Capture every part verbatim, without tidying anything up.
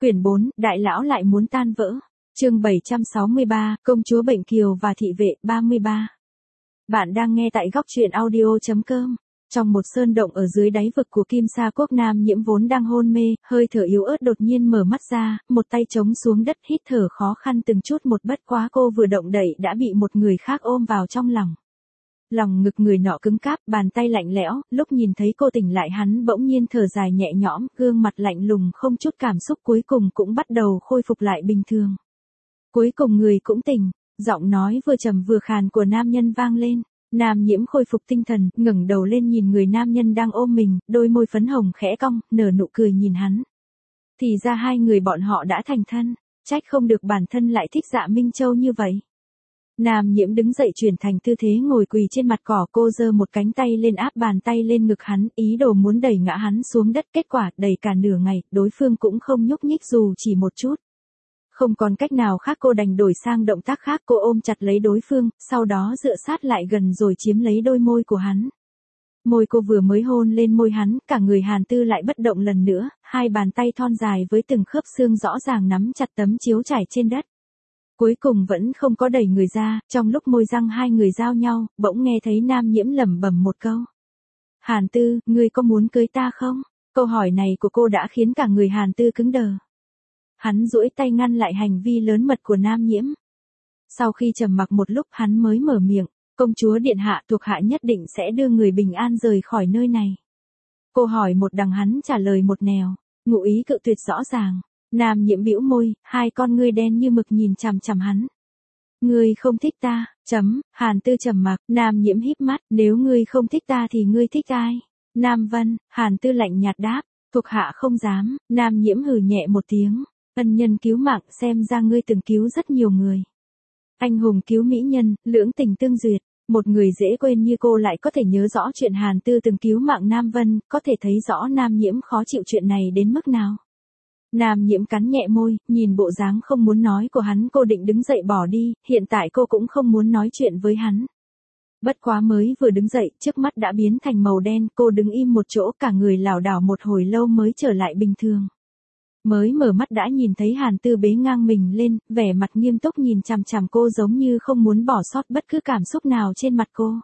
Quyển bốn, Đại lão lại muốn tan vỡ. Chương bảy trăm sáu mươi ba, Công chúa Bệnh Kiều và thị vệ, ba mươi ba. Bạn đang nghe tại góc truyện audio chấm com. Trong một sơn động ở dưới đáy vực của Kim Sa Quốc, Nam Nhiễm vốn đang hôn mê, hơi thở yếu ớt đột nhiên mở mắt ra, một tay chống xuống đất hít thở khó khăn từng chút một, bất quá cô vừa động đậy đã bị một người khác ôm vào trong lòng. Lòng ngực người nọ cứng cáp, bàn tay lạnh lẽo, lúc nhìn thấy cô tỉnh lại hắn bỗng nhiên thở dài nhẹ nhõm, gương mặt lạnh lùng không chút cảm xúc cuối cùng cũng bắt đầu khôi phục lại bình thường. Cuối cùng người cũng tỉnh, giọng nói vừa trầm vừa khàn của nam nhân vang lên. Nam Nhiễm khôi phục tinh thần, ngẩng đầu lên nhìn người nam nhân đang ôm mình, đôi môi phấn hồng khẽ cong, nở nụ cười nhìn hắn. Thì ra hai người bọn họ đã thành thân, trách không được bản thân lại thích Dạ Minh Châu như vậy. Nam Nhiễm đứng dậy chuyển thành tư thế ngồi quỳ trên mặt cỏ, cô giơ một cánh tay lên áp bàn tay lên ngực hắn, ý đồ muốn đẩy ngã hắn xuống đất, kết quả đẩy cả nửa ngày, đối phương cũng không nhúc nhích dù chỉ một chút. Không còn cách nào khác cô đành đổi sang động tác khác, cô ôm chặt lấy đối phương, sau đó dựa sát lại gần rồi chiếm lấy đôi môi của hắn. Môi cô vừa mới hôn lên môi hắn, cả người Hàn Tư lại bất động lần nữa, hai bàn tay thon dài với từng khớp xương rõ ràng nắm chặt tấm chiếu trải trên đất. Cuối cùng vẫn không có đẩy người ra, trong lúc môi răng hai người giao nhau, bỗng nghe thấy Nam Nhiễm lẩm bẩm một câu. Hàn Tư, ngươi có muốn cưới ta không? Câu hỏi này của cô đã khiến cả người Hàn Tư cứng đờ. Hắn duỗi tay ngăn lại hành vi lớn mật của Nam Nhiễm. Sau khi trầm mặc một lúc hắn mới mở miệng, công chúa điện hạ, thuộc hạ nhất định sẽ đưa người bình an rời khỏi nơi này. Cô hỏi một đằng hắn trả lời một nẻo, ngụ ý cự tuyệt rõ ràng. Nam Nhiễm bĩu môi, hai con ngươi đen như mực nhìn chằm chằm hắn. Ngươi không thích ta, chấm, Hàn Tư trầm mặc, Nam Nhiễm híp mắt, nếu ngươi không thích ta thì ngươi thích ai? Nam Vân, Hàn Tư lạnh nhạt đáp, thuộc hạ không dám, Nam Nhiễm hừ nhẹ một tiếng. Ân nhân cứu mạng, xem ra ngươi từng cứu rất nhiều người. Anh hùng cứu mỹ nhân, lưỡng tình tương duyệt, một người dễ quên như cô lại có thể nhớ rõ chuyện Hàn Tư từng cứu mạng Nam Vân, có thể thấy rõ Nam Nhiễm khó chịu chuyện này đến mức nào. Nam Nhiễm cắn nhẹ môi, nhìn bộ dáng không muốn nói của hắn, cô định đứng dậy bỏ đi, hiện tại cô cũng không muốn nói chuyện với hắn. Bất quá mới vừa đứng dậy, trước mắt đã biến thành màu đen, cô đứng im một chỗ, cả người lảo đảo một hồi lâu mới trở lại bình thường. Mới mở mắt đã nhìn thấy Hàn Tư bế ngang mình lên, vẻ mặt nghiêm túc nhìn chằm chằm cô giống như không muốn bỏ sót bất cứ cảm xúc nào trên mặt cô.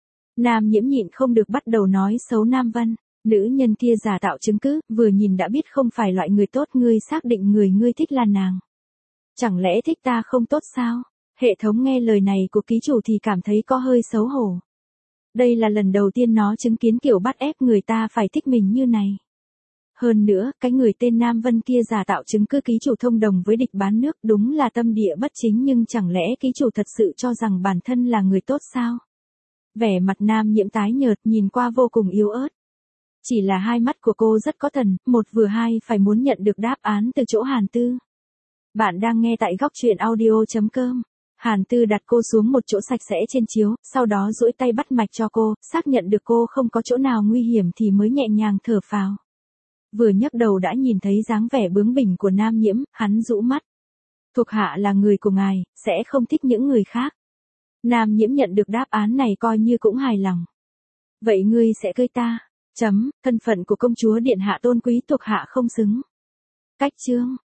Nam Nhiễm nhịn không được bắt đầu nói xấu Nam Vân. Nữ nhân kia giả tạo chứng cứ, vừa nhìn đã biết không phải loại người tốt, ngươi xác định người ngươi thích là nàng. Chẳng lẽ thích ta không tốt sao? Hệ thống nghe lời này của ký chủ thì cảm thấy có hơi xấu hổ. Đây là lần đầu tiên nó chứng kiến kiểu bắt ép người ta phải thích mình như này. Hơn nữa, cái người tên Nam Vân kia giả tạo chứng cứ ký chủ thông đồng với địch bán nước, đúng là tâm địa bất chính, nhưng chẳng lẽ ký chủ thật sự cho rằng bản thân là người tốt sao? Vẻ mặt Nam Nhiễm tái nhợt, nhìn qua vô cùng yếu ớt. Chỉ là hai mắt của cô rất có thần, một vừa hai phải muốn nhận được đáp án từ chỗ Hàn Tư. Bạn đang nghe tại góc truyện audio chấm com. Hàn Tư đặt cô xuống một chỗ sạch sẽ trên chiếu, sau đó duỗi tay bắt mạch cho cô, xác nhận được cô không có chỗ nào nguy hiểm thì mới nhẹ nhàng thở phào. Vừa nhấc đầu đã nhìn thấy dáng vẻ bướng bỉnh của Nam Nhiễm, hắn rũ mắt. Thuộc hạ là người của ngài, sẽ không thích những người khác. Nam Nhiễm nhận được đáp án này coi như cũng hài lòng. Vậy ngươi sẽ cưới ta? Chấm, thân phận của công chúa điện hạ tôn quý, thuộc hạ không xứng. Cách chương,